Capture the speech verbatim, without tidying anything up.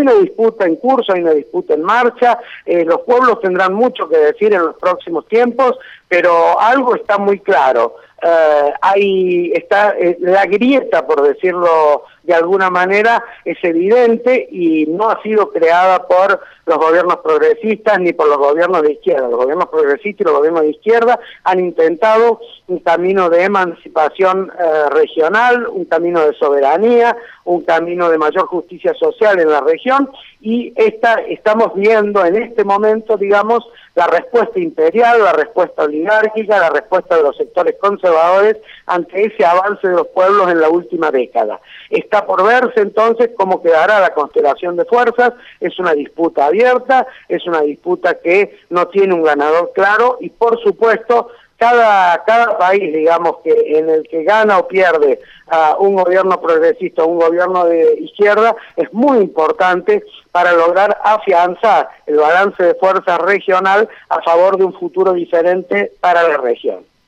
hay una disputa en curso, hay una disputa en marcha, eh, los pueblos tendrán mucho que decir en los próximos tiempos, pero algo está muy claro. Uh, hay está eh, la grieta, por decirlo de alguna manera, es evidente y no ha sido creada por los gobiernos progresistas ni por los gobiernos de izquierda. Los gobiernos progresistas y los gobiernos de izquierda han intentado un camino de emancipación eh, regional, un camino de soberanía, un camino de mayor justicia social en la región, y esta, estamos viendo en este momento, digamos, la respuesta imperial, la respuesta oligárquica, la respuesta de los sectores conservadores ante ese avance de los pueblos en la última década. Está por verse entonces cómo quedará la constelación de fuerzas. Es una disputa abierta, es una disputa que no tiene un ganador claro, y por supuesto cada, cada país, digamos, que en el que gana o pierde uh, un gobierno progresista o un gobierno de izquierda, es muy importante para lograr afianzar el balance de fuerzas regional a favor de un futuro diferente para la región.